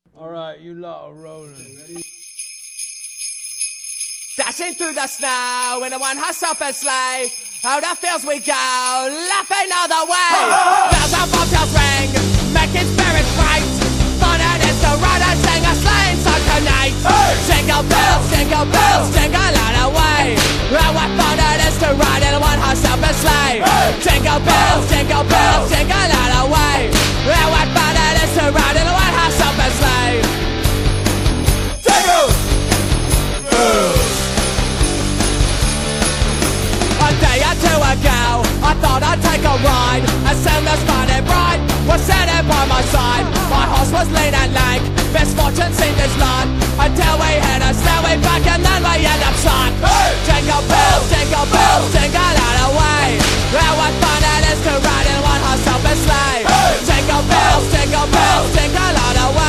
Alright, you lot are rolling. Dashing through the snow in a one-horse open sleigh. Out the fields we go, laughing all the way. Bells and bobtails ring, making spirits bright. Fun it is to ride and sing a sleighing song tonight. Jingle bells, jingle all the way. Oh, what fun it is to ride in a one-horse open sleigh. Jingle bells, jingle all the way. Oh, what fun it is to ride in a one-horse open sleigh. Jingle! A day or two ago, I thought I'd take a ride. As soon as Funny Bright was sitting by my side, my horse was lean and lank, misfortune seemed his lot, until we hit a stairway back and then we end up shot. Jingle bells, jingle all the way. Oh, what fun it is to ride in one horse open sleigh. Jingle bells, jingle all the way.